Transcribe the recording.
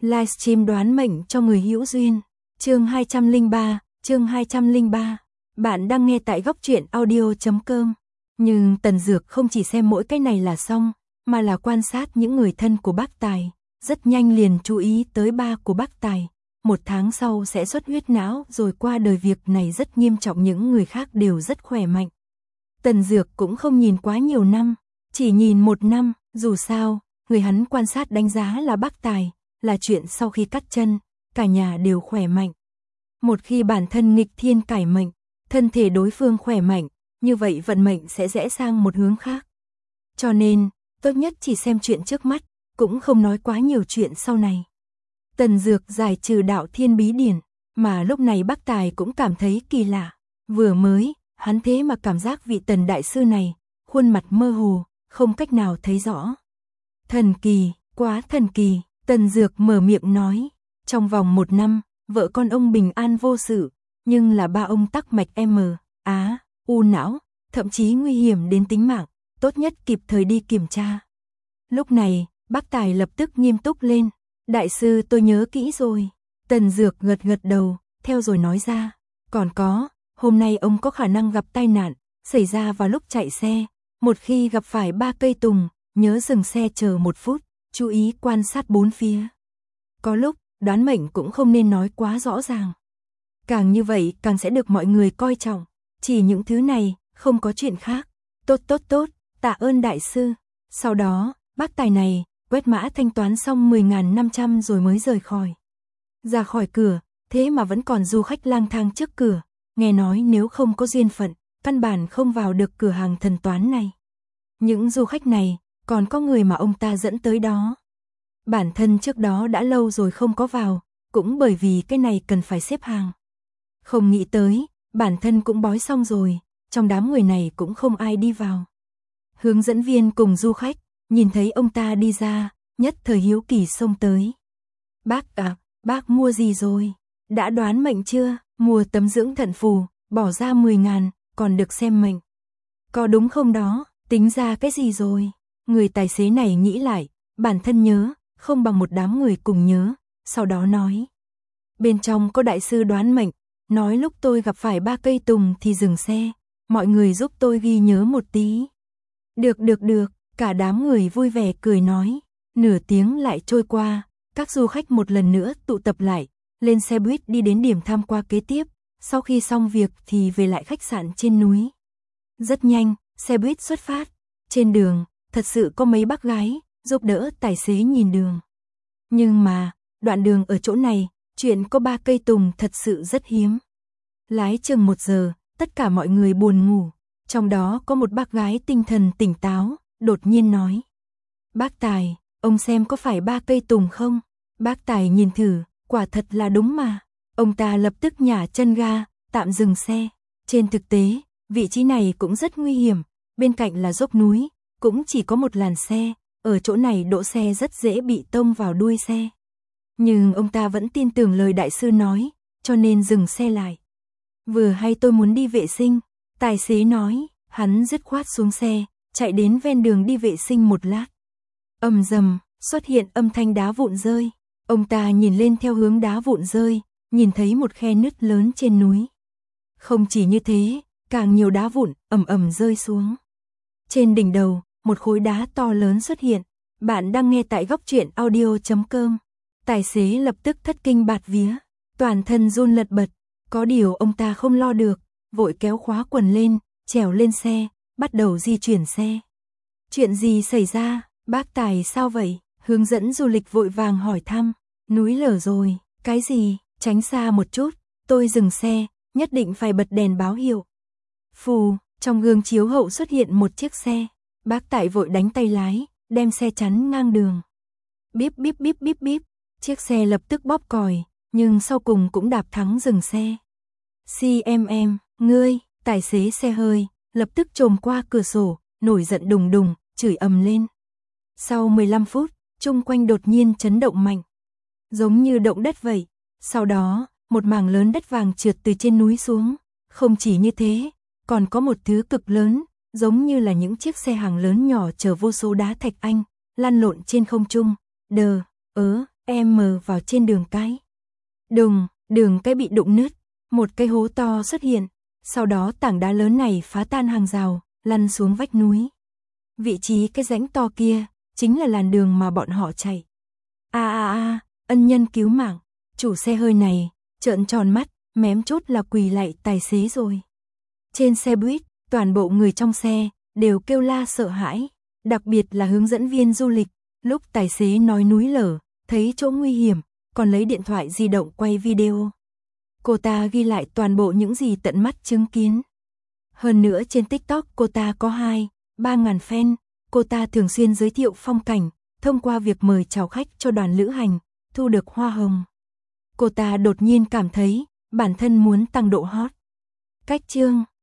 Livestream đoán mệnh cho người hữu duyên. Chương 203. Bạn đang nghe tại góc truyện audio.com. Nhưng Tần Dược không chỉ xem mỗi cái này là xong, mà là quan sát những người thân của bác Tài. Rất nhanh liền chú ý tới ba của bác Tài. 1 tháng sau sẽ xuất huyết não rồi qua đời, việc này rất nghiêm trọng, những người khác đều rất khỏe mạnh. Tần Dược cũng không nhìn quá nhiều năm, chỉ nhìn 1 năm, dù sao, người hắn quan sát đánh giá là bác Tài, là chuyện sau khi cắt chân, cả nhà đều khỏe mạnh. Một khi bản thân nghịch thiên cải mệnh, thân thể đối phương khỏe mạnh, như vậy vận mệnh sẽ rẽ sang một hướng khác. Cho nên, tốt nhất chỉ xem chuyện trước mắt, cũng không nói quá nhiều chuyện sau này. Tần Dược giải trừ đạo thiên bí điển, mà lúc này bác Tài cũng cảm thấy kỳ lạ. Vừa mới, hắn thế mà cảm giác vị Tần đại sư này, khuôn mặt mơ hồ, không cách nào thấy rõ. Thần kỳ, quá thần kỳ, Tần Dược mở miệng nói. Trong vòng 1 năm, vợ con ông bình an vô sự, nhưng là ba ông tắc mạch u não, thậm chí nguy hiểm đến tính mạng, tốt nhất kịp thời đi kiểm tra. Lúc này, bác Tài lập tức nghiêm túc lên. Đại sư, tôi nhớ kỹ rồi. Tần Dược gật gật đầu, theo rồi nói ra. Còn có, hôm nay ông có khả năng gặp tai nạn, xảy ra vào lúc chạy xe. Một khi gặp phải 3 cây tùng, nhớ dừng xe chờ 1 phút, chú ý quan sát 4 phía. Có lúc, đoán mệnh cũng không nên nói quá rõ ràng. Càng như vậy càng sẽ được mọi người coi trọng. Chỉ những thứ này, không có chuyện khác. Tốt, tạ ơn đại sư. Sau đó, bác Tài này, quét mã thanh toán xong 10.500 rồi mới rời khỏi. Ra khỏi cửa, thế mà vẫn còn du khách lang thang trước cửa. Nghe nói nếu không có duyên phận, căn bản không vào được cửa hàng thần toán này. Những du khách này, còn có người mà ông ta dẫn tới đó. Bản thân trước đó đã lâu rồi không có vào, cũng bởi vì cái này cần phải xếp hàng. Không nghĩ tới, bản thân cũng bói xong rồi, trong đám người này cũng không ai đi vào. Hướng dẫn viên cùng du khách, nhìn thấy ông ta đi ra, nhất thời hiếu kỳ xông tới. Bác mua gì rồi? Đã đoán mệnh chưa? Mua tấm dưỡng thận phù, bỏ ra 10.000, còn được xem mệnh. Có đúng không đó? Tính ra cái gì rồi? Người tài xế này nghĩ lại, bản thân nhớ, không bằng một đám người cùng nhớ, sau đó nói. Bên trong có đại sư đoán mệnh, nói lúc tôi gặp phải 3 cây tùng thì dừng xe, mọi người giúp tôi ghi nhớ một tí. Được, cả đám người vui vẻ cười nói. Nửa tiếng lại trôi qua, các du khách một lần nữa tụ tập lại, lên xe buýt đi đến điểm tham quan kế tiếp, sau khi xong việc thì về lại khách sạn trên núi. Rất nhanh, xe buýt xuất phát, trên đường, thật sự có mấy bác gái, giúp đỡ tài xế nhìn đường. Nhưng mà, đoạn đường ở chỗ này, chuyện có 3 cây tùng thật sự rất hiếm. Lái chừng 1 giờ, tất cả mọi người buồn ngủ, trong đó có một bác gái tinh thần tỉnh táo, đột nhiên nói. Bác Tài, ông xem có phải 3 cây tùng không? Bác Tài nhìn thử, quả thật là đúng mà. Ông ta lập tức nhả chân ga, tạm dừng xe. Trên thực tế, vị trí này cũng rất nguy hiểm, bên cạnh là dốc núi, cũng chỉ có một làn xe, ở chỗ này đỗ xe rất dễ bị tông vào đuôi xe. Nhưng ông ta vẫn tin tưởng lời đại sư nói, cho nên dừng xe lại. Vừa hay tôi muốn đi vệ sinh, tài xế nói, hắn dứt khoát xuống xe, chạy đến ven đường đi vệ sinh một lát. Ầm dầm, xuất hiện âm thanh đá vụn rơi. Ông ta nhìn lên theo hướng đá vụn rơi, nhìn thấy một khe nứt lớn trên núi. Không chỉ như thế, càng nhiều đá vụn ầm rơi xuống. Trên đỉnh đầu, một khối đá to lớn xuất hiện. Bạn đang nghe tại góc truyện audio.com. Tài xế lập tức thất kinh bạt vía, toàn thân run lật bật. Có điều ông ta không lo được, vội kéo khóa quần lên, trèo lên xe, bắt đầu di chuyển xe. Chuyện gì xảy ra? Bác Tài sao vậy? Hướng dẫn du lịch vội vàng hỏi thăm. Núi lở rồi. Cái gì? Tránh xa một chút. Tôi dừng xe, nhất định phải bật đèn báo hiệu. Phù, trong gương chiếu hậu xuất hiện một chiếc xe. Bác Tài vội đánh tay lái, đem xe chắn ngang đường. Bíp. Chiếc xe lập tức bóp còi, nhưng sau cùng cũng đạp thắng dừng xe. Ngươi, tài xế xe hơi, lập tức chồm qua cửa sổ, nổi giận đùng, chửi ầm lên. Sau 15 phút, chung quanh đột nhiên chấn động mạnh, giống như động đất vậy. Sau đó, một mảng lớn đất vàng trượt từ trên núi xuống. Không chỉ như thế, còn có một thứ cực lớn, giống như là những chiếc xe hàng lớn nhỏ chở vô số đá thạch anh, lăn lộn trên không trung. em mờ vào trên đường cái. Đùng, đường cái bị đụng nứt, một cái hố to xuất hiện, sau đó tảng đá lớn này phá tan hàng rào, lăn xuống vách núi. Vị trí cái rãnh to kia, chính là làn đường mà bọn họ chạy. Ân nhân cứu mạng, chủ xe hơi này, trợn tròn mắt, mém chốt là quỳ lạy tài xế rồi. Trên xe buýt, toàn bộ người trong xe, đều kêu la sợ hãi, đặc biệt là hướng dẫn viên du lịch, lúc tài xế nói núi lở, thấy chỗ nguy hiểm, còn lấy điện thoại di động quay video. Cô ta ghi lại toàn bộ những gì tận mắt chứng kiến. Hơn nữa trên TikTok cô ta có 2-3 ngàn fan, cô ta thường xuyên giới thiệu phong cảnh, thông qua việc mời chào khách cho đoàn lữ hành, thu được hoa hồng. Cô ta đột nhiên cảm thấy, bản thân muốn tăng độ hot. Cách chương